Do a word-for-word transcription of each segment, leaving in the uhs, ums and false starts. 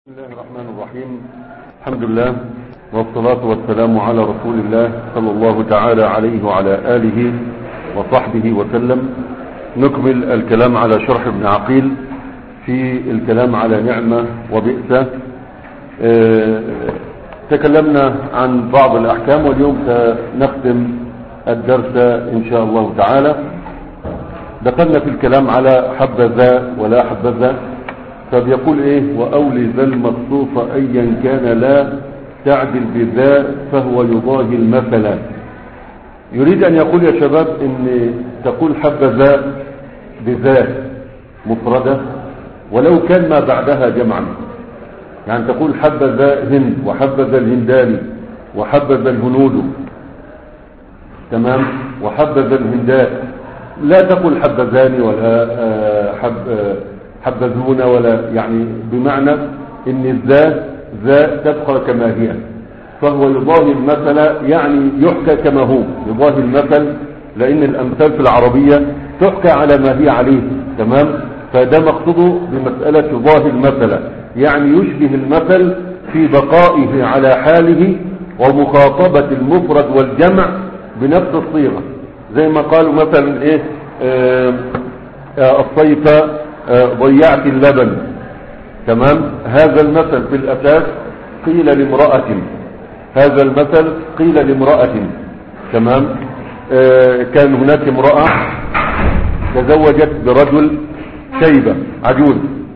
بسم الله الرحمن الرحيم. الحمد لله والصلاة والسلام على رسول الله صلى الله تعالى عليه وعلى آله وصحبه وسلم. نكمل الكلام على شرح ابن عقيل في الكلام على نعمة وبئس. اه تكلمنا عن بعض الأحكام واليوم سنختم الدرس إن شاء الله تعالى. دخلنا في الكلام على حبذا ولا حبذا، فبيقول ايه: واولي ذا المخصوص ايا كان لا تعدل بذا فهو يضاهي المثل. يريد ان يقول يا شباب ان تقول حبذا بذا مفردة ولو كان ما بعدها جمعا، يعني تقول حبذا هند وحبذا الهنداني وحبذا الهنود، تمام، وحبذا الهنداء. لا تقول حبذاني ولا حب حبذونا، ولا يعني بمعنى ان الذا ذا تبقى كما هي، فهو يضاهي المثل، يعني يحكى كما هو، يضاهي المثل، لان الامثال في العربية تحكى على ما هي عليه، تمام. فده مقصوده بمسألة يضاهي المثل، يعني يشبه المثل في بقائه على حاله ومخاطبة المفرد والجمع بنفس الصيغة، زي ما قالوا مثلا ايه آه آه الصيف ضيعت اللبن، تمام. هذا المثل في الأساس قيل لامرأة، هذا المثل قيل لامرأة، تمام. آه كان هناك امرأة تزوجت برجل شيبة عجوز،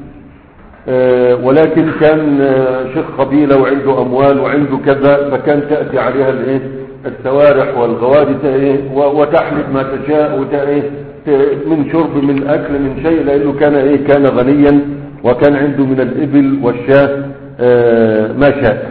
آه ولكن كان آه شيخ قبيلة وعنده أموال وعنده كذا، فكان تأتي عليها الايه السوارح والغوادي وتحلب ما تشاء وتأيه من شرب من أكل من شيء، لأنه كان إيه كان غنيا وكان عنده من الإبل والشاة ما شاء.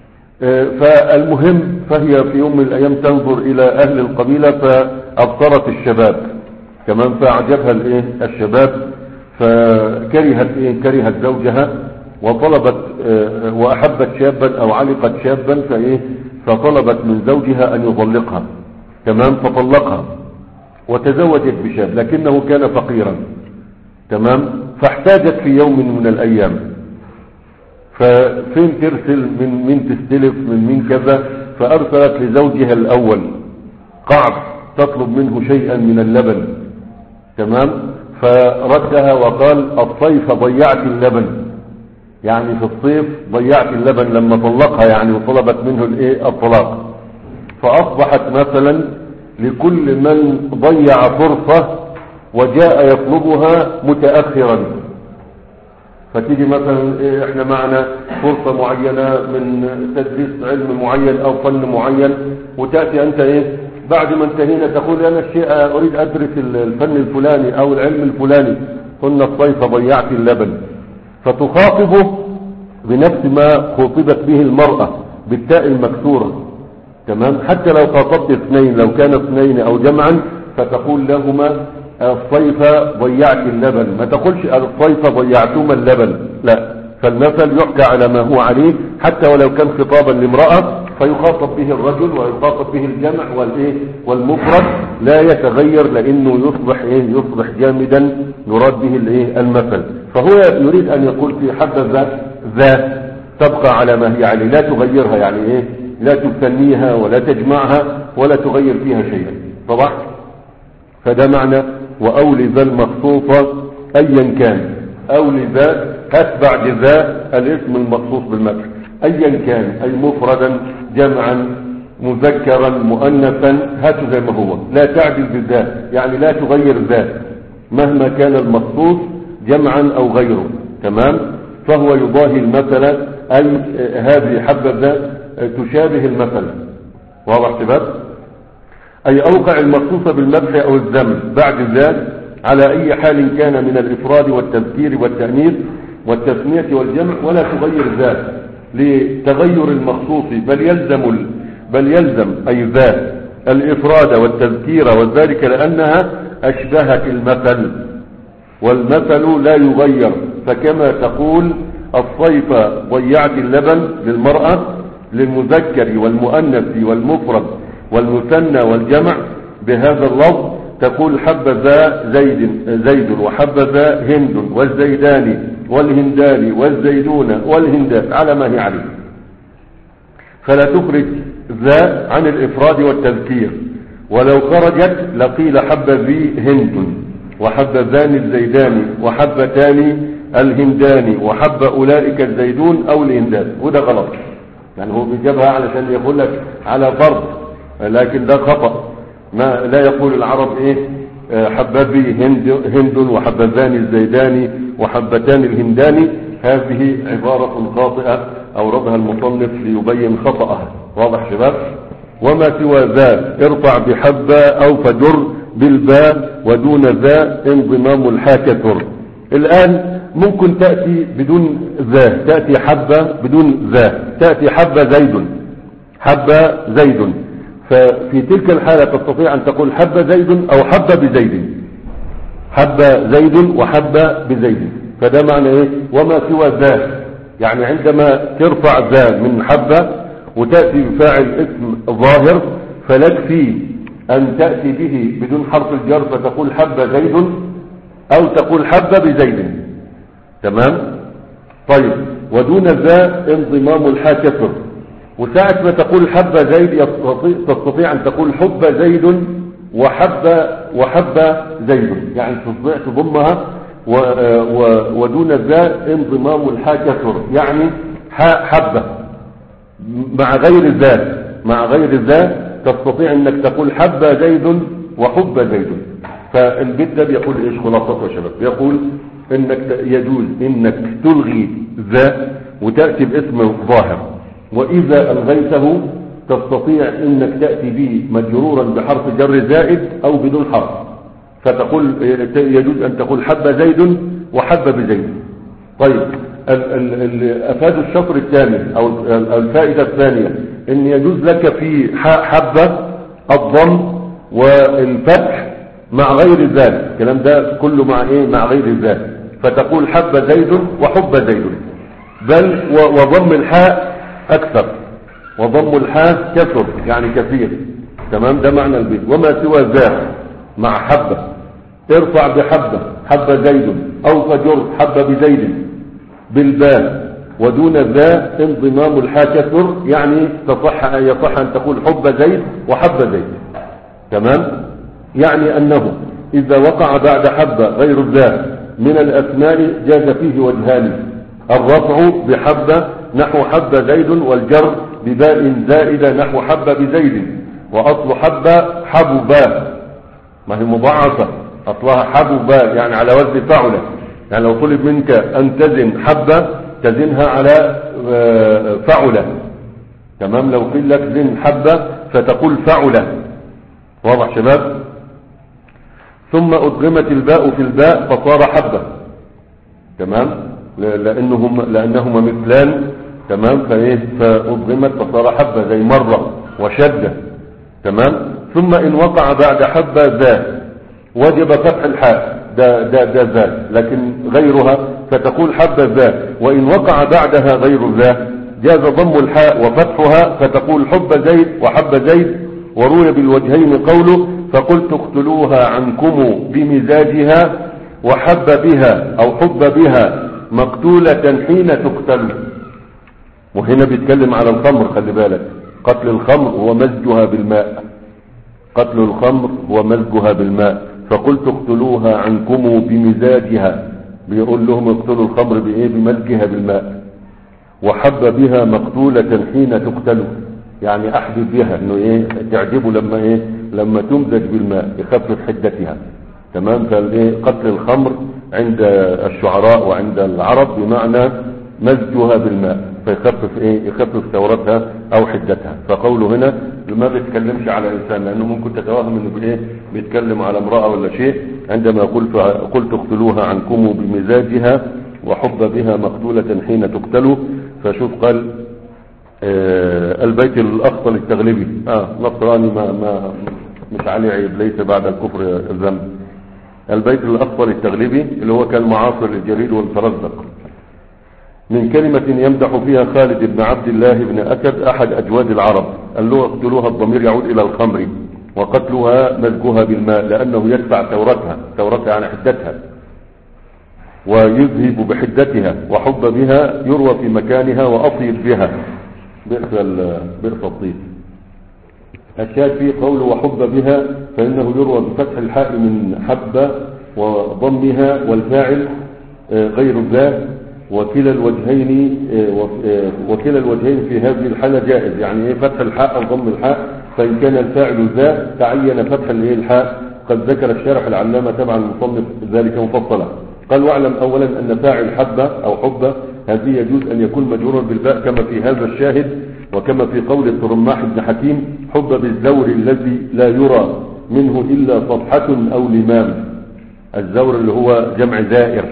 فالمهم فهي في يوم من الأيام تنظر إلى أهل القبيلة فأبصرت الشباب، كمان فأعجبها الإيه الشباب، فكرهت إيه كرهت زوجها وطلبت وأحبت شابا أو علقت شابا فإيه فطلبت من زوجها أن يطلقها، تمام. فطلقها وتزوجت بشاب، لكنه كان فقيرا، تمام. فاحتاجت في يوم من الأيام، ففين ترسل من مين تستلف من مين كذا، فأرسلت لزوجها الأول قعب تطلب منه شيئا من اللبن، تمام. فردها وقال: الصيف ضيعت اللبن، يعني في الصيف ضيعت اللبن لما طلقها، يعني وطلبت منه الايه الطلاق. فأصبحت مثلا لكل من ضيع فرصة وجاء يطلبها متأخرا، فتيجي مثلا إيه احنا معنا فرصة معينة من تدريس علم معين او فن معين، وتأتي انت ايه بعد ما انتهينا تقول: انا الشيء اريد ادرس الفن الفلاني او العلم الفلاني، قلنا الصيف ضيعت اللبن، فتخاطبه بنفس ما خاطبت به المرأة بالتاء المكسورة، تمام. حتى لو خاطبت اثنين، لو كان اثنين او جمعا، فتقول لهما: الصيف ضيعت اللبن، ما تقولش الصيف ضيعتما اللبن، لا. فالمثل يحكى على ما هو عليه حتى ولو كان خطابا لامرأة، فيخاطب به الرجل ويخاطب به الجمع والايه والمفرد، لا يتغير، لانه يصبح ايه يصبح جامدا يراد به الايه المثل. فهو يريد ان يقول في حبذا ذا تبقى على ما هي عليه، لا تغيرها، يعني ايه لا تثنيها ولا تجمعها ولا تغير فيها شيئا، طبعا. فده معنى وأولي ذا المخصوصة أيا كان. أولي ذا أتبع ذا الاسم المخصوص بالمدح أيا كان، أي مفردا جمعا مذكرا مؤنثا، هاته زي ما هو، لا تعدل بذا، يعني لا تغير ذا مهما كان المخصوص جمعا أو غيره، تمام. فهو يضاهي المثل، أي هذه حبذا تشابه المثل، واضح شباب؟ أي أوقع المخصوص بالمدح أو الذم بعد ذلك على أي حال كان من الإفراد والتذكير والتأنيث والتثنية والجمع، ولا تغير ذلك لتغير المخصوص، بل يلزم بل يلزم أي ذات الإفراد والتذكير وذلك لأنها أشبهت المثل، والمثل لا يغير. فكما تقول الصيف ضيعت اللبن للمرأة، للمذكر والمؤنث والمفرد والمثنى والجمع بهذا اللفظ، تقول حبذا زيد زيد وحبذا هند والزيدان والهندان والزيدون والهندات على ما هي عليه، فلا تخرج ذا عن الإفراد والتذكير، ولو خرجت لقيل حب ذي هند وحبذان الزيدان وحبتان الهندان وحب أولئك الزيدون أو الهندان. وده غلط، يعني هو بيجابها علشان يقول لك على فرض، لكن ده خطأ. ما لا يقول العرب ايه حبذي هند, هند وحبذان الزيدان وحبتان الهندان. هذه عبارة خاطئة أوردها المصنف ليبين خطأها. واضح شباب؟ وما سوى ذا ارفع بحبة أو فجر بالباء ودون ذا انضمام الحاكثر. الآن ممكن تأتي بدون ذا، تأتي حبة بدون ذا، تأتي حبة زيد، حبة زيد، ففي تلك الحالة تستطيع أن تقول حبة زيد أو حبة بزيد، حبة زيد وحبة بزيد. فده معنى ايه وما سوى ذا؟ يعني عندما ترفع ذا من حبة وتأتي بفاعل اسم ظاهر، فلك فيه أن تأتي به بدون حرف الجر فتقول حبة زيد أو تقول حبة بزيد. تمام؟ طيب، ودون ذا انضمام الحاكثر. وساعة ما تقول حبة زيد تستطيع أن تقول حب زيد وحب وحب زيد، يعني تستطيع تضمها. ودون ذا انضمام الحاكثر، يعني حبة مع غير ذا، مع غير ذا تستطيع انك تقول حب زيد وحب زيد. فالبيت ده بيقول ايش خلاصته يا شباب؟ بيقول انك يجوز انك تلغي ذا وتأتي باسم ظاهر، واذا الغيته تستطيع انك تأتي به مجرورا بحرف جر زائد او بدون حرف، فتقول يجوز ان تقول حب زيد وحب بزيد. طيب، افاد الشطر الثاني او الفائدة الثانية ان يجوز لك في حبة الضم والفتح مع غير ذلك. الكلام ده كله مع ايه؟ مع غير ذلك. فتقول حب زيد وحب زيد، بل وضم الحاء اكثر، وضم الحاء كثر يعني كثير. تمام؟ ده معنى البيت. وما سوى ذا مع حبة ارفع بحبة حب زيد او فجر حب بزيد بالباء ودون ذا انضمام الحاكثر، يعني تصح يصح ان تقول حب زيد وحب زيد. تمام؟ يعني انه اذا وقع بعد حبة غير ذا من الاسماء جاز فيه وجهان: الرفع بحبة نحو حب زيد، والجر بباء زائدة نحو حب بزيد. واصل حبة حببا، ما هي مضاعفة، اصلها حببا يعني على وزن فعلة. يعني لو طلب منك ان تزن حبة تزنها على فعلة. تمام؟ لو قيل لك زن حبة فتقول فعلة. واضح شباب؟ ثم ادغمت الباء في الباء فصار حبة. تمام؟ لانهم لانهما مثلان. تمام؟ فايه فادغمت فصار حبة زي مرة وشدة. تمام؟ ثم ان وقع بعد حبة ذا وجب فتح الحاء، ده ده ده ذا، لكن غيرها فتقول حبة ذا. وان وقع بعدها غير ذا جاز ضم الحاء وفتحها فتقول حب زيد وحب زيد. وروي بالوجهين قوله: فقلت اقتلوها عنكم بمزاجها وحب بها او حب بها مقتولة حين تقتل. وهنا بيتكلم على الخمر، خلي بالك، قتل الخمر هو مزجها بالماء، قتل الخمر هو مزجها بالماء. فقلت اقتلوها عنكم بمزاجها، بيقول لهم اقتلوا الخمر بايه؟ بمزجها بالماء. وحب بها مقتولة حين تقتل، يعني احبب بها انه ايه تعجبه لما ايه لما تمزج بالماء يخفف حدتها. تمام؟ فالايه قتل الخمر عند الشعراء وعند العرب بمعنى مزجها بالماء، فيخفف ايه يخفف ثورتها او حدتها. فقوله هنا ما بيتكلمش على انسان، لانه ممكن تتوهم انه بايه بيتكلم على امرأة ولا شيء. عندما يقول قلت اقتلوها عنكم بمزاجها وحب بها مقتولة حين تقتلوا. فشوف قال آه البيت الاخطل التغلبي، اه نصراني ما ما مش عليه عيب، ليس بعد الكفر الذنب. البيت الاخطل التغلبي اللي هو كان معاصر للجرير والفرزدق، من كلمة يمدح فيها خالد بن عبد الله بن أسد أحد أجواد العرب. قال له اقتلوها، الضمير يعود إلى الخمر، وقتلها مزجها بالماء، لأنه يدفع ثورتها، ثورتها عن حدتها. ويذهب بحدتها، وحب بها يروى في مكانها وأطيب بها بئس الطيب. الشاهد فيه قول وحب بها فإنه يروى بفتح الحاء من حبة وضمها والفاعل غير ذا، وكلا الوجهين وكلا الوجهين في هذه الحالة جائز، يعني فتح الحاء أو ضم الحاء، فإن كان الفاعل ذا تعين فتح الحاء. قد ذكر الشارح العلامة تبع المصنف ذلك مفصلا. قال واعلم أولا أن فاعل حبة أو حبة هذه يجوز أن يكون مجرورا بالباء كما في هذا الشاهد، وكما في قول الترماح بن حكيم حب بالزور الذي لا يرى منه إلا صفحة أو لمام. الزور اللي هو جمع زائر،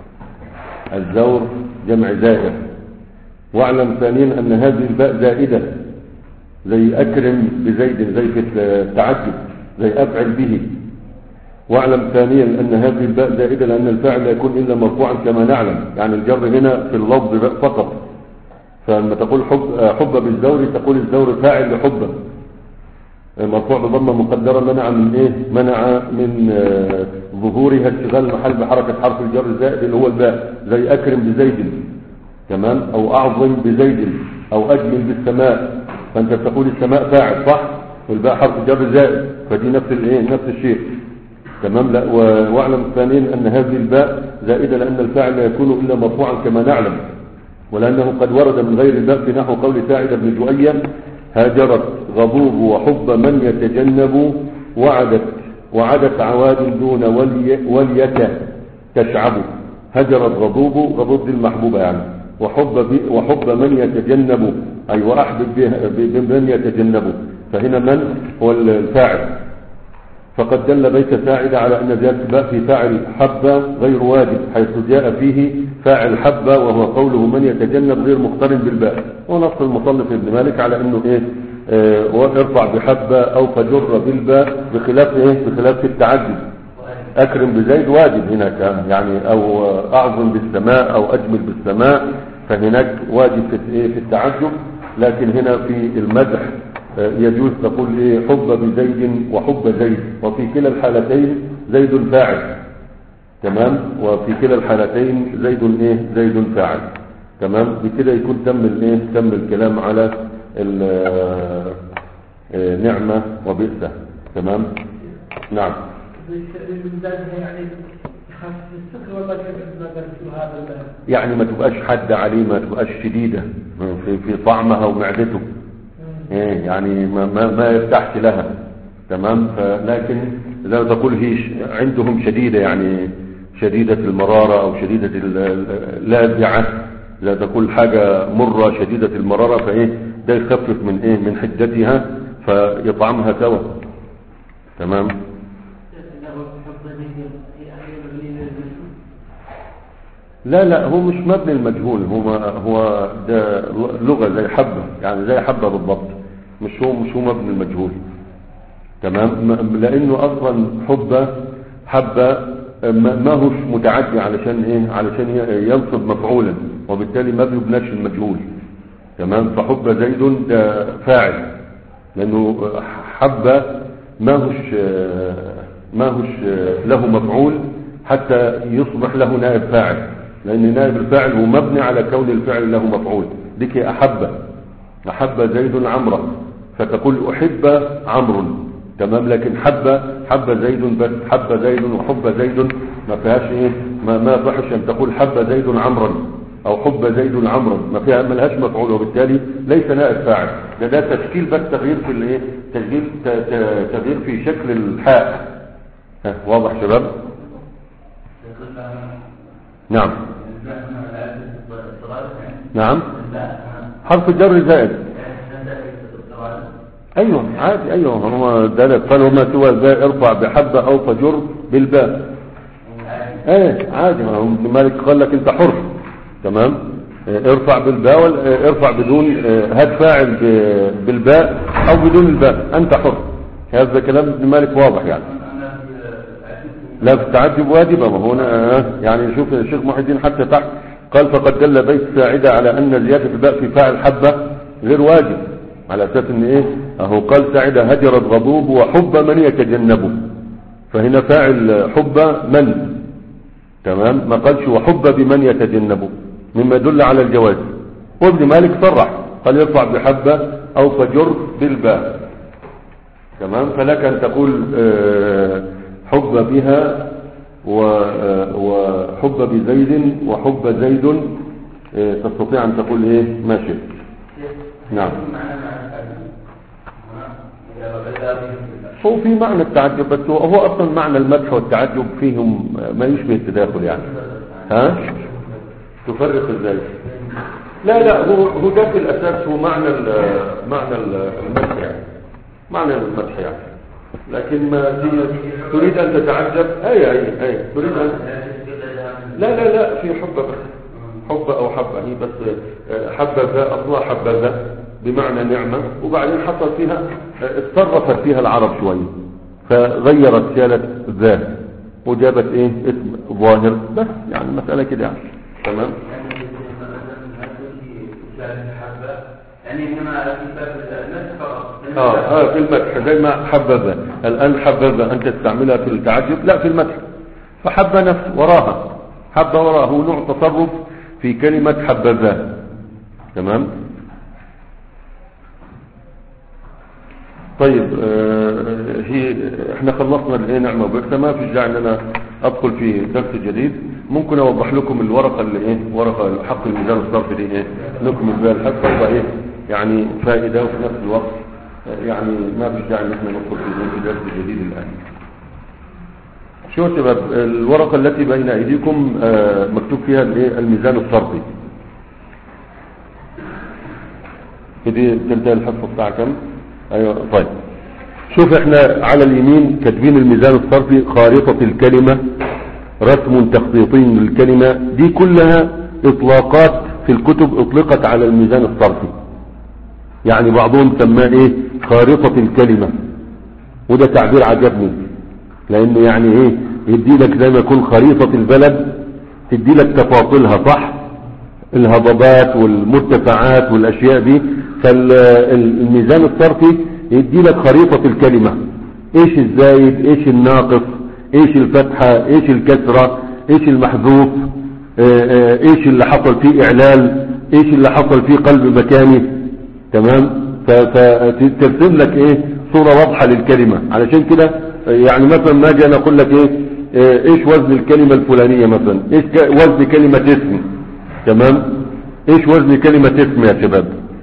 الزور جمع زائر. واعلم ثانيا أن هذه الباء زائدة زي أكرم بزيد، زي في التعجب، زي أفعل به. واعلم ثانيا أن هذه الباء زائدة لأن الفاعل لا يكون إلا مرفوعا كما نعلم، يعني الجر هنا في اللفظ فقط. فلما تقول حب, حب بالزور تقول الزور فاعل لحبه مرفوع بضمه مقدره منع من ايه؟ منع من آه ظهورها اشتغال المحل بحركه حرف الجر الزائد اللي هو الباء، زي اكرم بزيد تمام، او اعظم بزيد، او اجمل بالسماء. فانت تقول السماء فاعل صح، والباء حرف الجر زائد، فدي نفس الايه؟ نفس الشيء تمام. لا واعلم ثانيا ان هذه الباء زائده لان الفاعل لا يكون الا مرفوعا كما نعلم، ولانه قد ورد من غير الباء في نحو قول ساعد بن جؤيا هاجرت غضوب وحب من يتجنب وعدت وعدت عواد دون ولي وليك تشعب. هجرت غضوب، غضوب دي المحبوبة يعني، وحب وحب من يتجنب أي وأحبب بمن يتجنب، فهنا من هو الفاعل. فقد دل بيت ساعد على أن زيادة الباء في فاعل حبة غير واجب، حيث جاء فيه فاعل حبة وهو قوله من يتجنب غير مقترن بالباء. ونص المصنف ابن مالك على أنه إيه آه وارفع بحبة أو فجر بالباء، بخلاف إيه بخلاف التعدد. أكرم بزيد واجب هناك يعني، أو أعظم بالسماء أو أجمل بالسماء، فهناك واجب في إيه في التعجب. لكن هنا في المدح يجوز تقول ايه حب بزيد وحب زيد، وفي كلا الحالتين زيد فاعل تمام، وفي كلا الحالتين زيد ايه زيد فاعل تمام. بكده يكون تم الايه تم الكلام على نعمة وبئسة تمام. نعم يعني ما تبقاش حادة عليه، ما تبقاش شديدة في في طعمها ومعدته ايه يعني ما ما, ما يرتاحش لها تمام. لكن زي ما تقول هي عندهم شديدة، يعني شديدة المرارة او شديدة اللاذعة، زي تقول حاجة مرة شديدة المرارة، فايه ده يخفف من ايه من حدتها فيطعمها سوا تمام. لا لا هو مش مبني المجهول، هو هو ده لغة زي حبة، يعني زي حبة بالضبط، مش هو مش هو مبني المجهول تمام. لانه اصلا حبة حبة ما هوش متعدي علشان ايه علشان ينصب مفعولا، وبالتالي ما بيبناش المجهول تمام. فحب زيد ده فاعل، لانه حبة ما هوش ما هوش له مفعول حتى يصبح له نائب فاعل، لأن نائب الفاعل هو مبني على كون الفعل له مفعول. ديك أحب أحب زيد عمرو، فتقول أحب عمرو تمام. لكن حب حب زيد بس، حب زيد وحب زيد ما فيهاش ايه ما ما فحش ان تقول حب زيد عمرا او حب زيد عمرا، ما فيها ما لهاش مفعول، وبالتالي ليس نائب فاعل. ده ده تشكيل بس، تغيير في الايه تغيير تغيير في شكل الحاء. واضح شباب؟ نعم نعم حرف الجر زائد ايوه عادي، ايوه هو ده قال وما سوى ذا ارفع بحبه او فجر بالباء. ايه عادي، مالك قال لك انت حر تمام. ارفع بالباء ارفع بدون هات فاعل بالباء او بدون الباء، انت حر. هذا كلام ابن مالك واضح يعني. لا في التعجب واجبة، ما هنا يعني شوف الشيخ محي الدين حتى تحت قال فقد دل بيت ساعدة على أن زيادة الباء في فاعل حبة غير واجب، على أساس أن إيه أهو قال ساعدة هجرت غضوب وحب من يتجنبه، فهنا فاعل حب من تمام. ما قالش وحب بمن يتجنبه مما يدل على الجواز. وابن مالك صرح قال يرفع بحبة او فجر بالباء. تمام. فلك ان تقول حب بها وحب بزيد وحب زيد، تستطيع ان تقول ايه ما شئت. نعم. هو في معنى التعجب، بس هو اصلا معنى المدح والتعجب فيهم ما يشبه التداخل يعني. ها تفرق ازاي؟ لا لا هو هو ده في الاساس هو معنى معنى المدح يعني، معنى المدح يعني. لكن ما تريد ان تتعجب اي اي اي تريد ان لا لا لا في حب بس حب او حبه، هي بس حبذا اصلا حبذا بمعنى نعمة، وبعدين حصل فيها اتصرفت فيها العرب شوية فغيرت شالت ذات وجابت ايه اسم ظاهر بس، يعني مسألة كده يعني. تمام. يعني انما في باب المدح فقط اه اه في المدح زي ما حبذا الان حبذا انت تستعملها في التعجب، لا في المدح. فحب نفس وراها حب وراها هو نوع تصرف في كلمة حبذا. تمام. طيب آه هي احنا خلصنا الايه نعمة وبكتة، ما في داعي ان انا ادخل في درس جديد. ممكن اوضح لكم الورقة اللي ايه ورقة حق الميزان الصرفي دي ايه نكمل بها الحصة وبقى ايه يعني فائدة، وفي نفس الوقت يعني ما في داعي ان احنا ندخل في درس جديد الان. شو شباب الورقة التي بين ايديكم آه مكتوب فيها الايه الميزان الصرفي. دي تنتهي الحصة الساعة كم؟ ايوه طيب. شوف احنا على اليمين كاتبين الميزان الصرفي خارطة الكلمة رسم تخطيطي للكلمة، دي كلها اطلاقات في الكتب اطلقت على الميزان الصرفي. يعني بعضهم سماه ايه خارطة الكلمة، وده تعبير عجبني لانه يعني ايه يدي لك زي ما يكون خريطة البلد، تدي لك تفاصيلها صح، الهضبات والمرتفعات والاشياء دي. فالميزان الصرفي يدي لك خريطة الكلمة، ايش الزايد ايش الناقص ايش الفتحة ايش الكسرة ايش المحذوف ايش اللي حصل فيه اعلال ايش اللي حصل فيه قلب مكاني. تمام. فترسم لك ايه صورة واضحة للكلمة. علشان كده يعني مثلا ما اجي انا اقول لك ايه ايش وزن الكلمة الفلانية مثلا، ايش وزن كلمة اسم. تمام. ايش وزن كلمة اسم يا شباب؟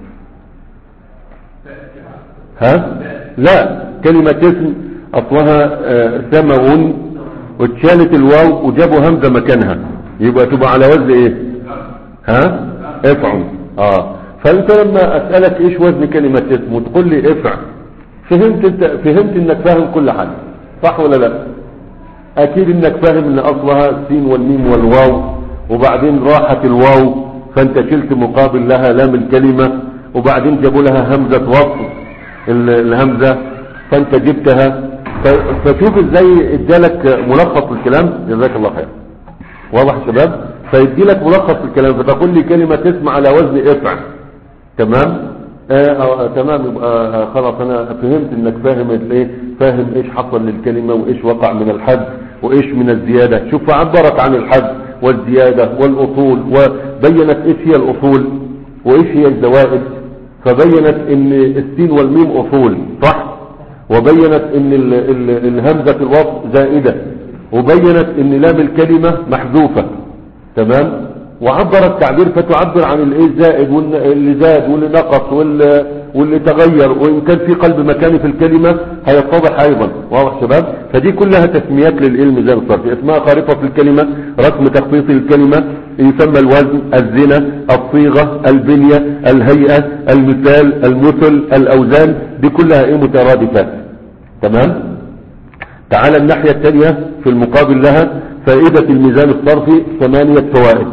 ها لا كلمة اسم اصلها سمو واتشالت الواو وجابوا همزة مكانها، يبقى تبقى على وزن ايه؟ ها افعل. اه فانت لما اسألك ايش وزن كلمة اسم وتقول لي افعل، فهمت انت فهمت انك فاهم كل حاجة صح ولا لا؟ اكيد انك فاهم ان اصلها السين والميم والواو، وبعدين راحت الواو فانت شلت مقابل لها لام الكلمة، وبعدين جابوا لها همزة وصل الهمزة فانت جبتها. فشوف ازاي ادالك ملخص الكلام. جزاك الله خير. واضح يا شباب؟ فيدي لك ملخص الكلام فتقول لي كلمة اسم على وزن افعل. تمام. آه آه تمام. يبقى آه خلاص انا فهمت انك فاهم ايه فاهم ايش حصل للكلمة وايش وقع من الحد وايش من الزيادة. شوف عبرت عن الحد والزيادة والاصول وبينت ايش هي الاصول وايش هي الزوائد، فبينت ان السين والميم اصول صح، وبينت ان ال ال الهمزة الوصل زائدة، وبينت ان لام الكلمة محذوفة. تمام. وعبرت تعبير فتعبر عن الايه الزائد واللي زاد واللي نقص واللي, واللي تغير، وان كان في قلب مكاني في الكلمة هيتضح ايضا. واضح شباب؟ فدي كلها تسميات للعلم زي الصرف، اسمها خارطة الكلمة رسم تخطيط الكلمة، يسمى الوزن الزنا الصيغة البنية الهيئة المثال المثل الاوزان، دي كلها ايه مترادفات. تمام. تعال الناحية الثانية في المقابل لها فائدة الميزان الصرفي ثمانية فوائد.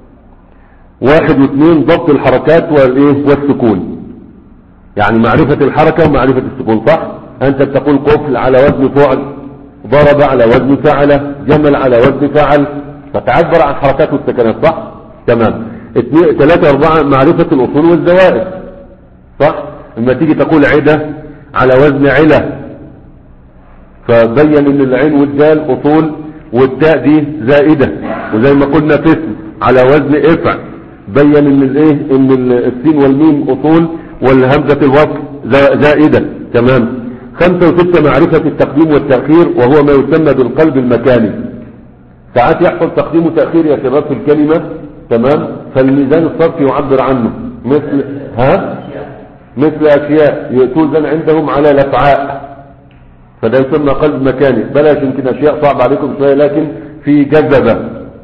واحد واثنين ضبط الحركات والايه والسكون، يعني معرفة الحركة ومعرفة السكون صح. انت بتقول قفل على وزن فعل، ضرب على وزن فعل، جمل على وزن فعل، فتعبر عن حركات والسكنات صح. تمام. اثنين ثلاثة اربعة معرفة الاصول والزوائد صح. لما تيجي تقول عدة على وزن علة، فبين ان العين والدال اصول والتاء دي زائدة وزي ما قلنا فسم على وزن افع، بين ان الايه ان السين والميم اصول والهمزة الوصل زائدة. تمام. خمسة وستة معرفة التقديم والتأخير، وهو ما يسمى بالقلب المكاني. ساعات يحصل تقديم وتأخير يا شباب في الكلمة. تمام. فالميزان الصرفي يعبر عنه مثل ها مثل اشياء توزن عندهم على الافعاء، فده يسمى قلب مكاني. بلاش يمكن اشياء صعبة عليكم شوية، لكن في جذبة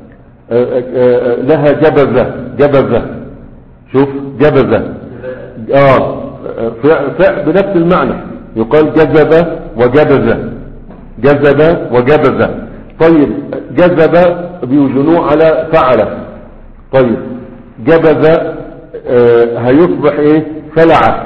لها جبذة جبذة شوف جبذة اه فعل بنفس المعنى، يقال جذبة وجبذة جذبة وجبذة. طيب جذبة بيوزنوه على فعل. طيب جبذة آه هيصبح ايه فلعة،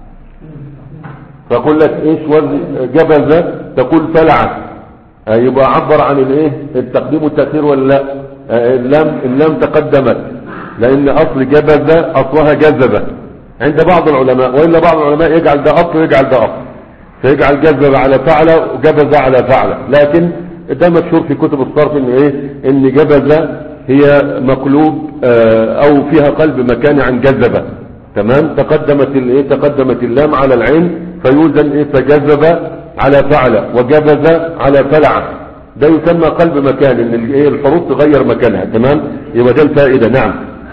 فقل لك ايش وزن جبذة تقول فلعة، آه يبقى عبر عن الايه التقديم والتأخير ولا لا؟ آه اللام اللام تقدمت، لان اصل جبذة اصلها جذبة عند بعض العلماء، وإلا بعض العلماء يجعل ده أصل ويجعل ده أصل، فيجعل جذب على فعل وجبذ على فعل. لكن ده مشهور في كتب الصرف ان ايه ان جبذ هي مقلوب اه او فيها قلب مكاني عن جذبة. تمام. تقدمت الايه تقدمت اللام على العين فيوزن ايه فجذب على فعل وجبذ على فلع، ده يسمى قلب مكاني ان الايه الحروف تغير مكانها. تمام. يبقى ده الفائدة. نعم.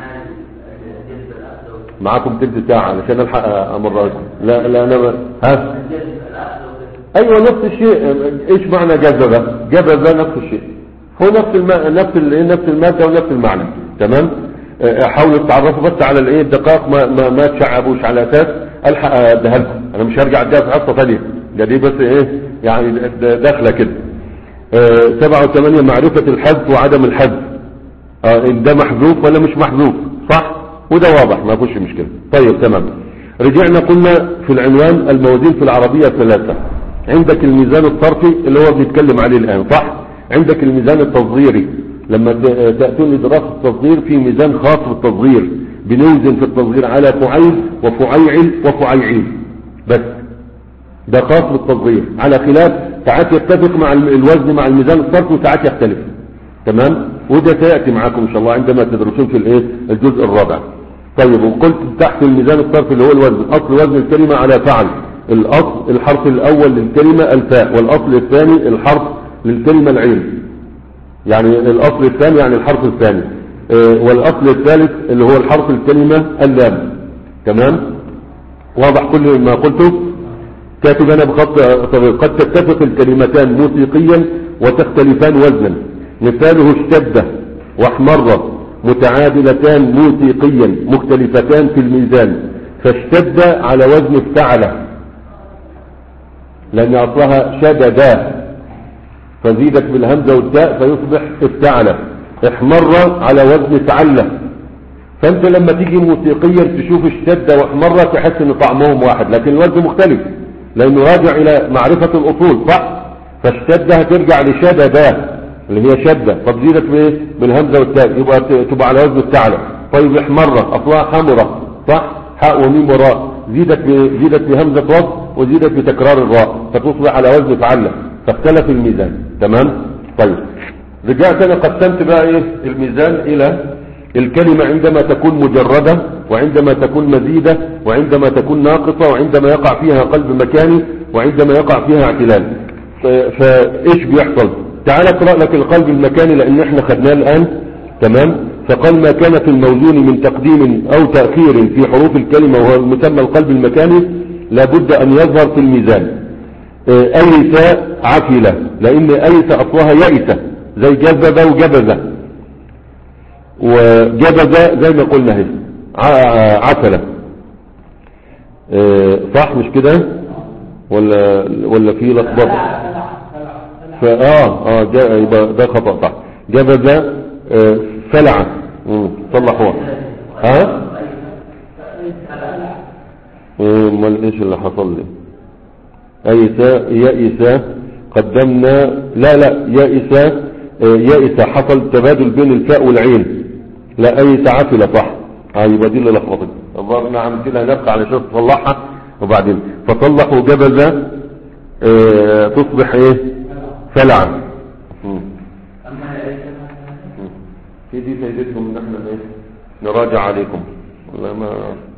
معاكم تلت ساعة علشان الحق امركم. لا لا انا ها ايوه نفس الشيء. ايش معنى جذبة؟ جذبة نفس الشيء، هو نفس الما... نفس ال... نفس المادة ونفس المعنى. تمام. حاولوا تتعرفوا بس على الايه الدقائق، ما ما, ما تشعبوش على اساس الحق اديها لكم. انا مش هرجع اديها في حصة ثانية، ده دي بس ايه يعني داخله كده. اه سبعة وثمانية معرفة الحذف وعدم الحذف. اه ده محذوف ولا مش محذوف؟ صح، وده واضح ما فيش مشكلة. طيب تمام. رجعنا قلنا في العنوان الموازين في العربية ثلاثة. عندك الميزان الصرفي اللي هو بنتكلم عليه الآن، صح؟ عندك الميزان التصغيري، لما تأتون لدراسة التصغير في ميزان خاص بالتصغير، بنوزن في التصغير على فعيل وفعيعل وفعيعيل بس، ده خاص بالتصغير، على خلاف ساعات يتفق مع الوزن مع الميزان الصرفي وساعات يختلف. تمام. وده سيأتي معاكم إن شاء الله عندما تدرسون في الايه الجزء الرابع. طيب وقلت تحت الميزان الصرفي اللي هو الوزن، أصل وزن الكلمة على فعل، الأصل الحرف الأول للكلمة الفاء، والأصل الثاني الحرف للكلمة العين، يعني الأصل الثاني يعني الحرف الثاني، اه والأصل الثالث اللي هو الحرف الكلمة اللام. تمام. واضح كل ما قلته؟ كاتب أنا بخط طويل. قد تتفق الكلمتان موسيقيا وتختلفان وزنا، مثاله اشتد واحمر متعادلتان موسيقيا مختلفتان في الميزان، فاشتد على وزن افتعل لأن أصلها شددا، فزيدت بالهمزة والتاء فيصبح افتعل. احمر على وزن فعل، فانت لما تيجي موسيقيا تشوف اشتد واحمر تحس ان طعمهم واحد، لكن الوزن مختلف لانه راجع الى معرفة الاصول، صح؟ فاشتد هترجع لشددا اللي هي شدة، طب زيدت بايه بالهمزة والتاء يبقى تبقى على وزن افتعل. طيب احمر اصلها حمرة، صح؟ حاء وميم وراء، زيدت زيدت بهمزة وصل وزيدت بتكرار الراء فتصبح على وزن فعل، فاختلف الميزان. تمام. طيب رجعت انا قسمت بقى ايه الميزان الى الكلمة عندما تكون مجردة، وعندما تكون مزيدة، وعندما تكون ناقصة، وعندما يقع فيها قلب مكاني، وعندما يقع فيها اعتلال. فايش بيحصل؟ تعال اقرأ لك القلب المكاني لان احنا خدناه الان. تمام. فقال ما كان في الموزون من تقديم او تأخير في حروف الكلمة وهو المسمى القلب المكاني لابد ان يظهر في الميزان. ايس عفلة، لان ايس اصلها يئس زي جذب وجبذ، وجبذ زي ما قلنا هي عفلة، صح مش كده ولا ولا في لخبطه؟ فاه اه يبقى ده خطأ، صح. جبذ فلع. صلحوها. ها امال ايش اللي حصل لي؟ ايس يئس قدمنا، لا لا يئس يئس حصل تبادل بين الفاء والعين، لا ايس عفلة، صح. اه يبقى دي اللي لخبطت، الظاهر انها عملت لها نفقه على شرط تصلحها وبعدين فصلحوا جبذ اه تصبح ايه فلع. في دي فايدتهم ان احنا ايه نراجع عليكم ولا ما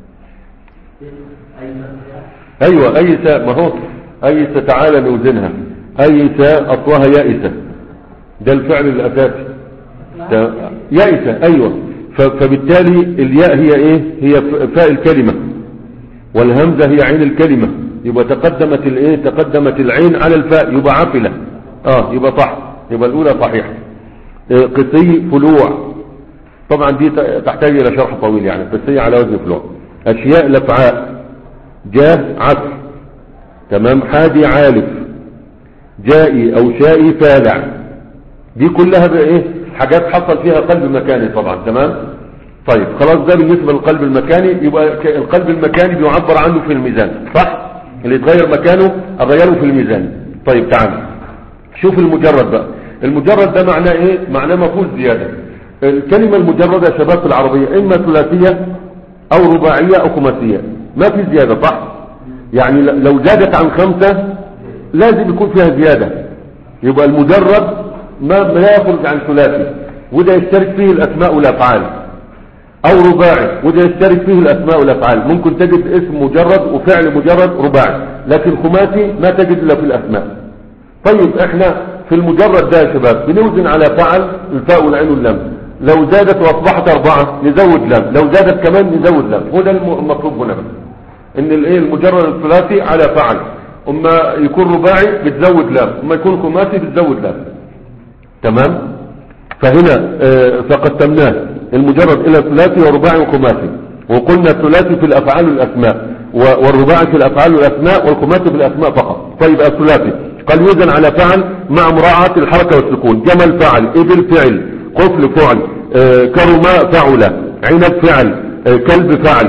ايوه ايسة، ما هو ايسة تعالى نوزنها. ايسة اصلها يائسة، ده الفعل الاساسي يائسة. ايوه، فبالتالي الياء هي ايه؟ هي فاء الكلمة والهمزة هي عين الكلمة، يبقى تقدمت الايه تقدمت العين على الفاء يبقى عفلة. اه يبقى صح، يبقى الاولى صحيح. آه قصي فلوع، طبعا دي تحتاج الى شرح طويل يعني. قصي على وزن فلوع. اشياء لفعاء، جاه عسر، تمام. حادي عالف، جائي او شائي فالع، دي كلها بايه حاجات حصل فيها قلب مكاني طبعا. تمام. طيب خلاص، ده بالنسبة للقلب المكاني. يبقى القلب المكاني بيعبر عنه في الميزان، صح؟ اللي يتغير مكانه اغيره في الميزان. طيب تعال شوف المجرد بقى. المجرد ده معناه ايه؟ معناه مفعول زيادة. الكلمة المجردة يا شباب في العربية اما ثلاثية او رباعية او خماسية، ما في زيادة، صح؟ يعني لو زادت عن خمسة لازم يكون فيها زيادة. يبقى المجرد ما لا يخرج عن ثلاثي، وده يشترك فيه الاسماء والافعال، او رباعي وده يشترك فيه الاسماء والافعال. ممكن تجد اسم مجرد وفعل مجرد رباعي، لكن خماسي ما تجد الا في الاسماء. طيب احنا في المجرد ده يا شباب بنوزن على فعل الفاء والعين واللام. لو زادت واصبحت اربعة نزود لام، لو زادت كمان نزود لام. هو ده المطلوب هنا بس، ان الايه المجرد الثلاثي على فعل، اما يكون رباعي بتزود لام، اما يكون خماسي بتزود لام. تمام. فهنا اه فقسمناه المجرد الى ثلاثي ورباعي وخماسي، وقلنا الثلاثي في الافعال والاسماء، والرباعي في الافعال والاسماء، والخماسي في الاسماء فقط. طيب الثلاثي قال يوزن على فعل مع مراعاة الحركة والسكون. جمل فعل، ابل فعل، قفل فعل، اه كرما فعل، عنب فعل، اه كلب فعل،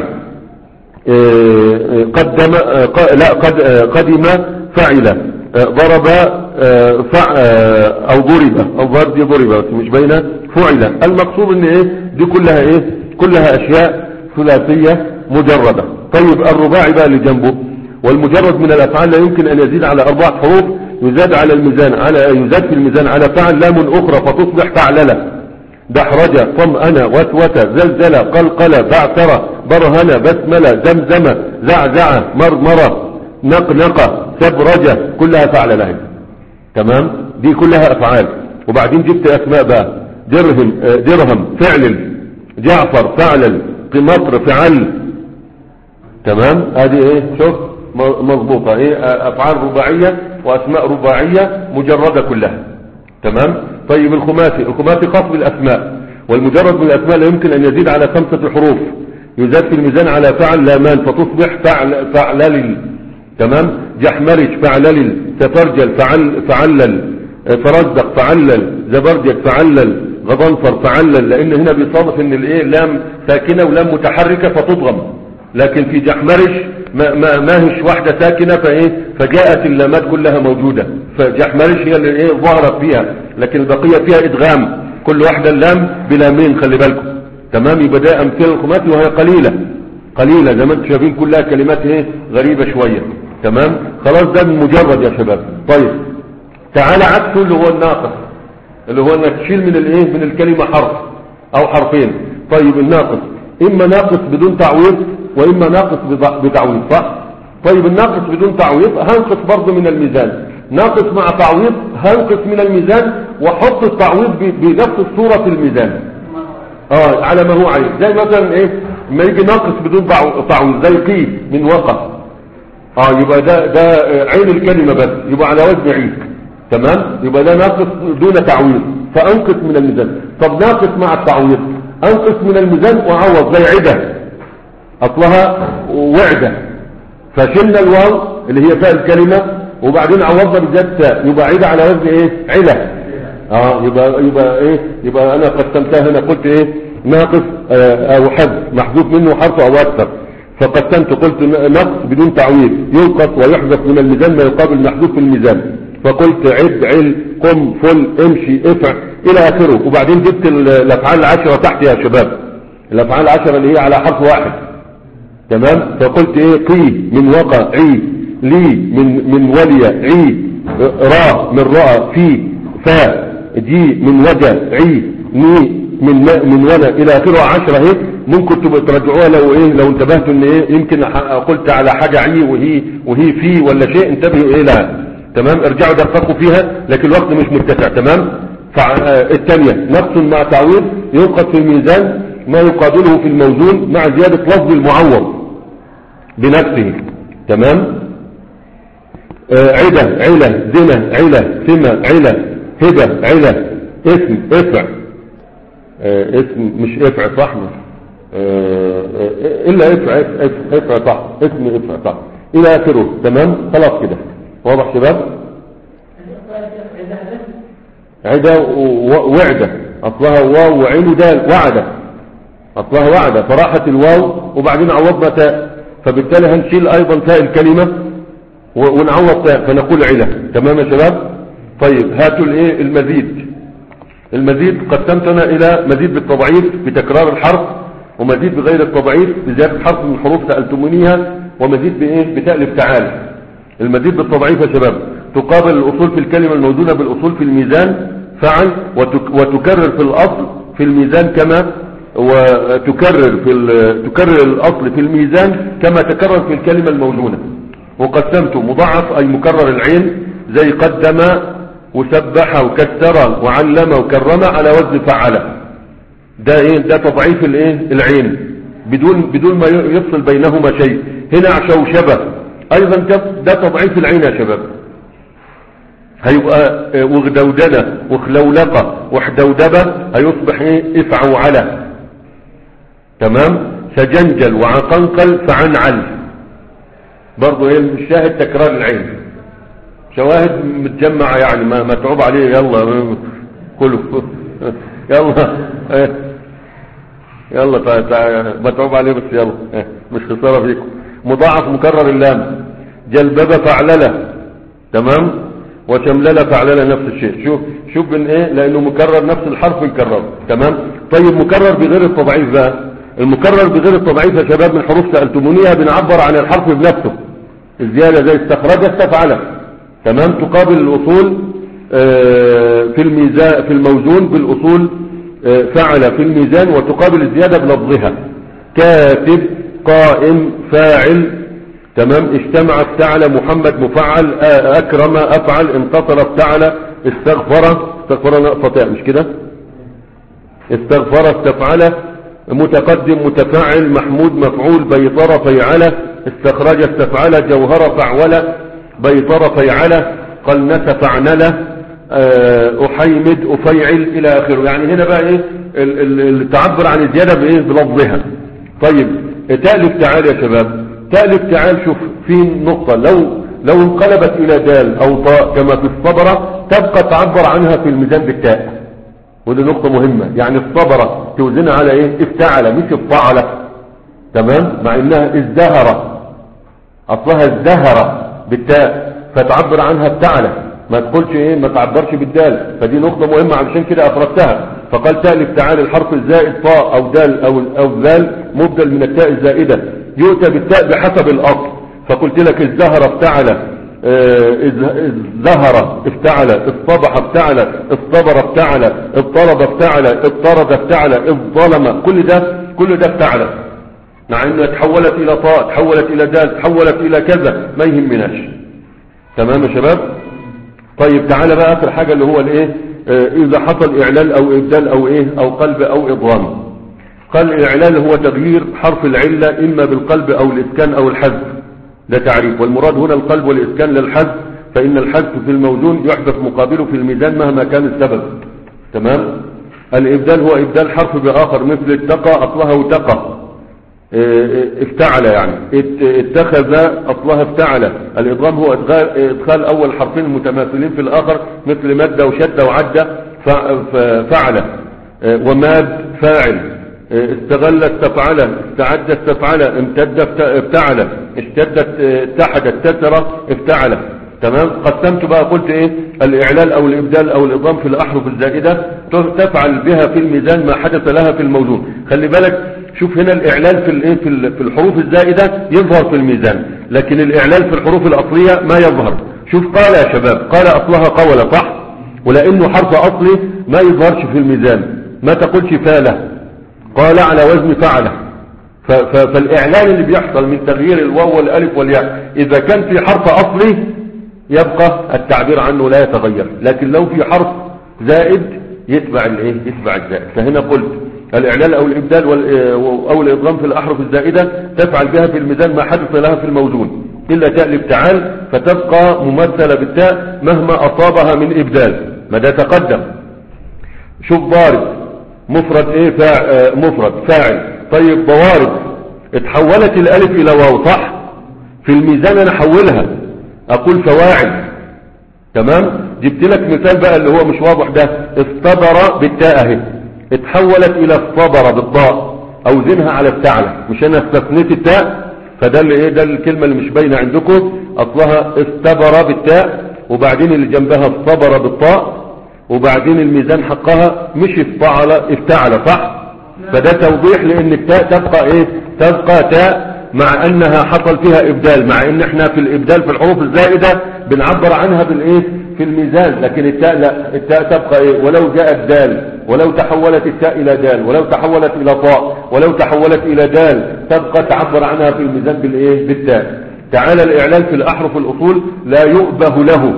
اه قدم اه لا قد اه قدم فعل، اه ضرب اه فع اه او ضرب، او ضرب ضرب بس مش باينه فعل. المقصود ان ايه دي كلها ايه كلها اشياء ثلاثية مجردة. طيب الرباعي بقى اللي جنبه، والمجرد من الافعال لا يمكن ان يزيد على اربع حروف، يزاد على الميزان على يزاد في الميزان على فعل لام اخرى فتصبح فعللة. دحرج، طمأن، وسوس، زلزل، قلقل، بعثر، برهن، بسملة، زمزم، زعزع، مرمرة، نقنقة، سبرجة، كلها فعللة. تمام. دي كلها افعال. وبعدين جبت اسماء بقى، درهم درهم فعل، جعفر فعل، قمطر فعل. تمام. هذه ايه شوف مضبوطة، ايه افعال رباعية واسماء رباعية مجردة كلها. تمام. طيب الخماسي، الخماسي خاص بالاسماء، والمجرد من الاسماء لا يمكن ان يزيد على خمسة حروف، يزاد في الميزان على فعل لامان فتصبح فعل فعلل. تمام. جحمرج فعلل، تفرجل فعل فعلل، فرزق فعلل، زبرجك فعلل، غضنفر فعلل. لان هنا بيصادف ان الايه لام ساكنة ولام متحركة فتضغم، لكن في جحمرج ما, ما, ما هيش واحدة ساكنة فايه فجاءت اللامات كلها موجودة. فجحمرج هي اللي ايه ظهرت فيها، لكن البقية فيها ادغام، كل واحدة اللام بلامين، خلي بالكم. تمام. يبقى ده امثله الخماسي وهي قليلة قليلة زي ما انتم شايفين، كلها كلمات ايه غريبة شوية. تمام. خلاص ده مجرد يا شباب. طيب تعالى عكسه اللي هو الناقص، اللي هو انك تشيل من الايه من الكلمة حرف او حرفين. طيب الناقص اما ناقص بدون تعويض واما ناقص بتعويض، صح؟ طيب الناقص بدون تعويض هنقص برضه من الميزان، ناقص مع تعويض هنقص من الميزان واحط التعويض بنفس الصورة في الميزان اه على ما هو عايز. زي مثلا ايه لما يجي ناقص بدون تعويض زي قي من وقع، اه يبقى ده ده عين الكلمة بس، يبقى على وزن عيد. تمام. يبقى ده ناقص دون تعويض فانقص من الميزان. طب ناقص مع التعويض انقص من الميزان واعوض زي عدة، اصلها وعدة، فشلنا الواو اللي هي فاء الكلمة وبعدين عوضنا بزيادة تاء، يبقى عدة على وزن ايه علة. اه يبقى يبقى ايه يبقى انا قسمتها هنا قلت ايه ناقص آه او حذف محذوف منه حرف او اكثر، فقسمت قلت نقص بدون تعويض ينقص ويحذف من الميزان ما يقابل محذوف في الميزان، فقلت عد، عل، قم، فل، امشي، افع الى اخره. وبعدين جبت الافعال العشرة تحت يا شباب، الافعال العشرة اللي هي على حرف واحد. تمام. فقلت ايه قي من وقع، عي، لي من من ولي، عي، را من رأى، في، فا، جي من وجه، عي، ني من من ولا الى اخره عشرة اهي، ممكن تبقى ترجعوها لو ايه لو انتبهتوا ان ايه يمكن قلت على حاجة عي وهي وهي في ولا شيء، انتبهوا ايه لها. تمام، ارجعوا دققوا فيها، لكن الوقت مش متسع. تمام. الثانية نقص مع تعويض ينقص في الميزان ما يقابله في الموزون مع زيادة لفظ المعوض بنفسه. تمام. آه عدة علة زنا علة ثمة علة هبة علة اسم افع آه اسم مش افع صح آه آه الا افع افع افع صح اسم افع صح الى اخره. تمام خلاص كده واضح شباب. عدة ووعدة اصلها واو وعين ودال وعدة اصلها وعدة فراحت الواو وبعدين عوضنا تاء، فبالتالي هنشيل ايضا تاء الكلمة ونعوض تاء فنقول علة. تمام يا شباب. طيب هاتوا الايه المزيد. المزيد قسمتنا الى مزيد بالتضعيف بتكرار الحرف، ومزيد بغير التضعيف بزيادة حرف من الحروف سألتمونيها، ومزيد بايه بتألف تعالى. المزيد بالتضعيف يا شباب تقابل الأصول في الكلمة الموجودة بالأصول في الميزان فعل، وتكرر في الأصل في الميزان كما وتكرر في تكرر الأصل في الميزان كما تكرر في الكلمة الموجودة. وقسمت مضاعف أي مكرر العين زي قدم وسبح وكسر وعلم وكرم على وزن فعل. ده ايه ده تضعيف الايه العين بدون بدون ما يفصل بينهما شيء. هنا عشوشبه ايضا ده تضعيف العين يا شباب، هيبقى وغدودنة وخلولقة وحدودبة هيصبح ايه افعوعلة. تمام. سجنجل وعقنقل فعنعل برضو ايه الشاهد تكرار العين. شواهد متجمعة يعني ما متعوب عليه يلا كله يلا يلا متعوب عليه بس يلا مش خسارة فيكم. مضاعف مكرر اللام جلببة فعللة. تمام. وشمللة فعللة نفس الشيء. شوف شوف من ايه لانه مكرر نفس الحرف مكرر. تمام. طيب مكرر بغير التضعيف بقى. المكرر بغير التضعيف يا شباب من حروف سألتمونيها بنعبر عن الحرف بنفسه الزيادة زي استخرج استفعل. تمام. تقابل الأصول في الميزان في الموزون بالأصول فعل في الميزان، وتقابل الزيادة بلفظها كاتب قائم فاعل. تمام. اجتمع افتعل محمد مفعل أكرم أفعل انتصر افتعل استغفر استغفر نقطة مش كده استغفر استفعل متقدم متفاعل محمود مفعول بيطر فيعل استخرج استفعل جوهر فعول بيطر فيعل قلنس فعنل أحيمد أفيعل إلى آخره. يعني هنا بقى إيه التعبر عن الزيادة بإيه بلفظها. طيب تألف تعال يا شباب. تألف تعال شوف في نقطة لو لو انقلبت إلى دال أو طاء كما في الصبرة تبقى تعبر عنها في الميزان بالتاء، ودي نقطة مهمة. يعني الصبرة توزنها على إيه افتعل مش افتعل. تمام. مع إنها ازدهر أصلها ازدهر بالتاء فتعبر عنها افتعل، ما تقولش ايه ما تعبرش بالدال. فدي نقطة مهمة علشان كده افردتها. فقال تألف تعالى الحرف الزائد طاء او دال او او ذال مبدل من التاء الزائدة يؤتى بالتاء بحسب الاصل. فقلت لك الزهر افتعل الزهر افتعل الصبح افتعل الصبر افتعل اضطرب افتعل اضطرد افتعل الظلم كل ده كل ده افتعل، مع انها تحولت الى طاء تحولت الى دال تحولت الى كذا ما يهمناش. تمام يا شباب. طيب تعالى بقى اخر حاجة اللي هو الايه اه اذا حصل اعلال او ابدال او ايه او قلب او اضغام. قال الاعلال هو تغيير حرف العلة اما بالقلب او الاسكان او الحذف، ده تعريف. والمراد هنا القلب والاسكان للحذف، فان الحذف في الموزون يحذف مقابله في الميزان مهما كان السبب. تمام. الابدال هو ابدال حرف باخر مثل اتقى اصلها وتقى افتعل يعني اتخذ اصلها افتعل. الادغام هو ادخال, ادخال اول حرفين المتماثلين في الاخر مثل مد وشد وعد فعل. وماد فاعل. استغل استفعل استعد استفعل امتد افتعل اشتدت اتحد اتسر افتعل. تمام. قسمت بقى قلت ايه الاعلال او الابدال او الادغام في الاحرف الزائدة تفعل بها في الميزان ما حدث لها في الموزون. خلي بالك شوف هنا الاعلال في الايه في الحروف الزائدة يظهر في الميزان، لكن الاعلال في الحروف الاصلية ما يظهر. شوف قال يا شباب قال اصلها قولة صح، ولانه حرف اصلي ما يظهرش في الميزان ما تقولش فالة، قال على وزن فعله. فالإعلان اللي بيحصل من تغيير الواو والألف والياء إذا كان في حرف أصلي يبقى التعبير عنه لا يتغير، لكن لو في حرف زائد يتبع الايه يتبع الزائد. فهنا قلت الإعلان أو الإبدال أو الإضغام في الأحرف الزائدة تفعل بها في الميزان ما حدث لها في الموزون إلا تاء الابتعال، فتبقى ممثلة بالتاء مهما أصابها من إبدال ما ده تقدم. شوف ضارب مفرد ايه فاع مفرد فاعل. طيب ضوارب اتحولت الالف الى واو صح، في الميزان انا احولها اقول فواعل. تمام، جبت لك مثال بقى اللي هو مش واضح ده، اصطبر بالتاء اهي اتحولت الى اصطبر بالطاء، اوزنها على التعلى، مش انا استثنيت التاء، فده اللي ايه ده الكلمه اللي مش باينه عندكم، اصلها استبر بالتاء وبعدين اللي جنبها اصطبر بالطاء وبعدين الميزان حقها مش افتعل افتعل صح. فده توضيح لان التاء تبقى ايه تبقى تاء مع انها حصل فيها ابدال، مع ان احنا في الابدال في الحروف الزائدة بنعبر عنها بالايه في الميزان، لكن التاء لا، التاء تبقى ايه ولو جاءت دال، ولو تحولت التاء الى دال، ولو تحولت الى طاء، ولو تحولت الى دال تبقى تعبر عنها في الميزان بالايه بالتاء. تعالى الاعلان في الاحرف الاصول لا يؤبه له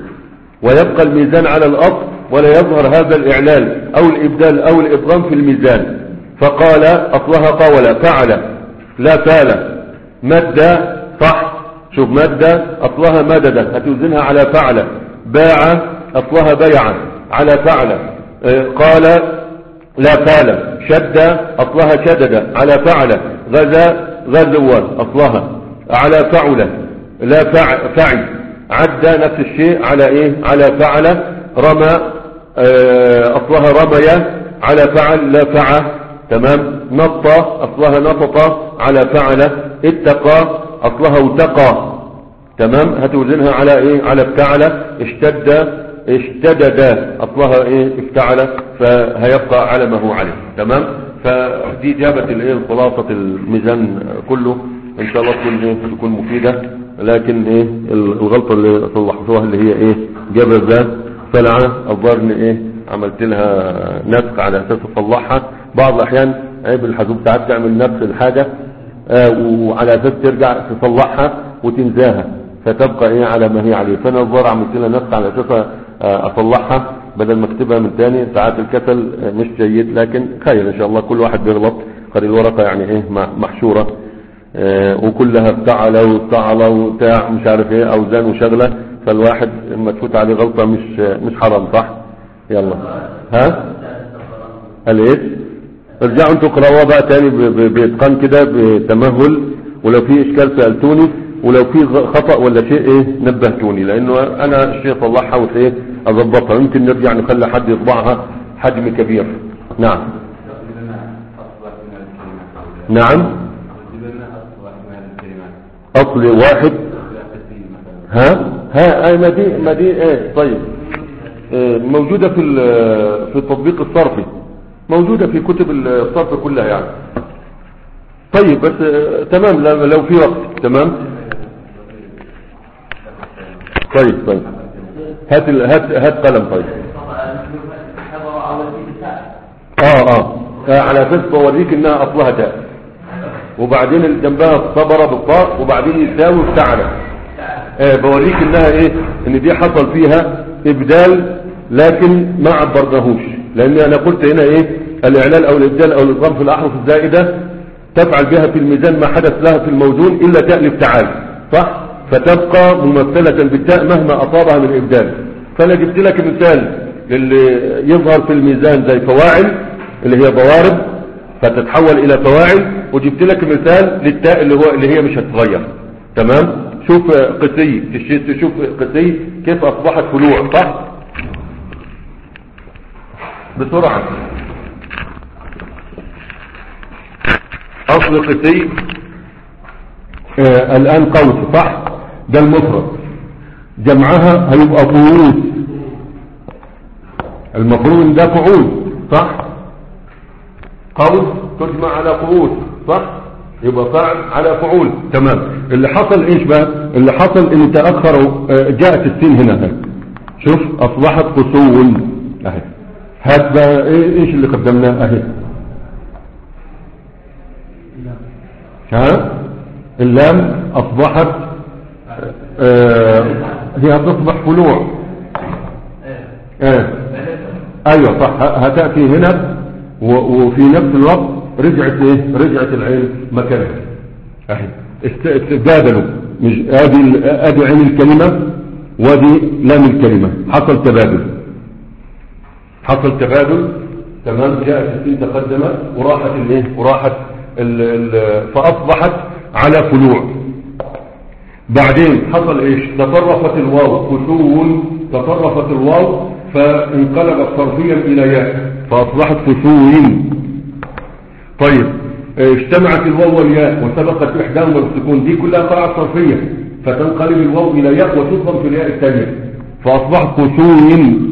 ويبقى الميزان على الاصل ولا يظهر هذا الاعلان او الابدال او الادغام في الميزان. فقال اصلها قول فعل لا فال، مد صح، شوف مد اصلها مدد هتوزنها على فعل، باع اصلها بيع على فعل، قال لا فال، شد اصلها شدد على فعل، غزا غزوة اصلها على فعل لا فع فعل، عد نفس الشيء على ايه على فعل، رمى اصلها رمي على فعل لا فعل. تمام، نط اصلها نطط على فعل، اتقى اصلها وتقى. تمام، هتوزنها على ايه على افتعل، اشتد اشتدد اصلها ايه افتعل، فهيبقى على ما هو عليه. تمام، فدي اجابه الايه خلاصه الميزان كله، ان شاء الله تكون ايه تكون مفيده. لكن ايه الغلطه اللي صلحتوها اللي هي ايه جبذ فلعه، الظاهر ان ايه عملت لها نسخ على اساس تصلحها. بعض الاحيان عيب الحاسوب ساعات تعمل نفس الحاجه آه وعلى اساس ترجع تصلحها وتنساها فتبقى ايه على ما هي عليه. فانا الظاهر عملت لها نسخ على اساس آه اصلحها بدل ما اكتبها من تاني. ساعات الكسل آه مش جيد، لكن خير ان شاء الله، كل واحد بيغلط، قد الورقه يعني ايه محشوره آه وكلها افتعل وافتعل وبتاع مش عارف ايه اوزان وشغله، فالواحد لما تفوت عليه غلطه مش مش حرام صح. يلا ها الايه ارجعوا انتوا اقراوها بقى تاني باتقان كده بتمهل، ولو في اشكال سالتوني، ولو في خطا ولا شيء ايه نبهتوني، لانه انا الشيء اصلحها وايه اضبطها. يمكن نرجع نخلي حد يطبعها حجم كبير. نعم نعم اصل واحد ها ها ما دي ما دي ايه طيب اه موجوده في في التطبيق الصرفي، موجودة في كتب الصرف كلها يعني. طيب بس اه تمام لو في وقت. تمام طيب طيب هات هات هات قلم. طيب اه اه, آه على اساس بوريك انها اصلها تاء وبعدين اللي جنبها صبر بالطاء وبعدين يساوي افتعل. آه بوريك انها ايه ان دي حصل فيها ابدال لكن ما عبرناهوش، لان انا قلت هنا ايه الاعلال او الابدال او الادغام في الاحرف الزائده تفعل بها في الميزان ما حدث لها في الموزون الا تاء الافتعال صح، فتبقى ممثله بالتاء مهما اصابها من ابدال. فانا جبت لك مثال اللي يظهر في الميزان زي فواعل اللي هي ضوارب فتتحول الى فواعل، وجبت لك مثال للتاء اللي هو اللي هي مش هتتغير. تمام، شوف قسي تشوف قسي كيف اصبحت فلوع صح بسرعة. اصل قسي آه الان قوس صح، ده المفرد، جمعها هيبقى قوس، المفروض ان ده فعول صح، قوس تجمع على قوس صح، يبقى فعل على فعول. تمام، اللي حصل ايش بقى اللي حصل ان تأخروا آه جاءت السين هنا هي. شوف اصبحت قسو اهي هات بقى إيه- ايش اللي قدمناه اهي. ها اللام اصبحت آه هي هتصبح فلوع. آه. ايوه صح، هتأتي هنا وفي نفس الوقت رجعت ايه رجعت العين مكانها اهي، استبادلوا، مش ادي ادي عين الكلمة وادي لام الكلمة، حصل تبادل حصل تبادل تمام. جاءت السين تقدمت وراحت الايه وراحت ال ال فاصبحت على فلوع. بعدين حصل ايش؟ تطرفت الواو فسون، تطرفت الواو فانقلبت صرفيا الى ياء فاصبحت فسون. طيب اجتمعت الواو والياء وسبقت احداهما بالسكون، دي كلها قاعدة صرفية فتنقلب الواو الى ياء وتضم في الياء الثانية فاصبحت فسون،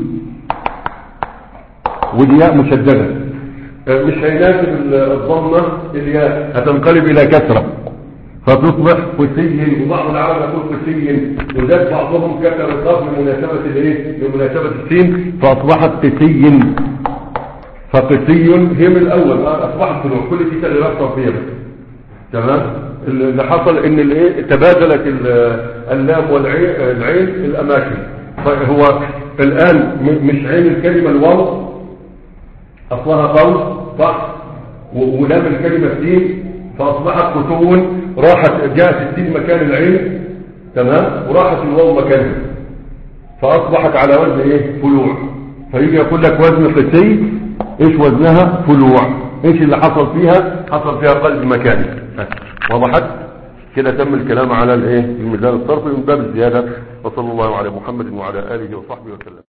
ودي ياء مشددة مش هيناسب الضمة، الياء هتنقلب الى كسرة فتصبح قسي، وبعض العرب يقول قسي، وذات بعضهم كسر القاف لمناسبة الايه لمناسبة السين فاصبحت قسي. فقسي هي من الاول اصبحت فلوع، كل دي تغييرات صرفيه بس تمام. اللي حصل ان الايه تبادلت اللام والعين العين الاماكن. فهو الان مش عين الكلمه الواو اصلها قوس صح، ولام الكلمه السين فاصبحت قسون، راحت جاءت السين مكان العين تمام، وراحت الواو مكانها فاصبحت على وزن ايه فلوع. فيجي يقول لك وزن قسي ايش وزنها؟ فلوع. ايش اللي حصل فيها؟ حصل فيها قلب مكاني. وضحت كده؟ تم الكلام على الايه الميزان الصرفي من باب الزيادة. وصلى الله على محمد وعلى آله وصحبه وسلم.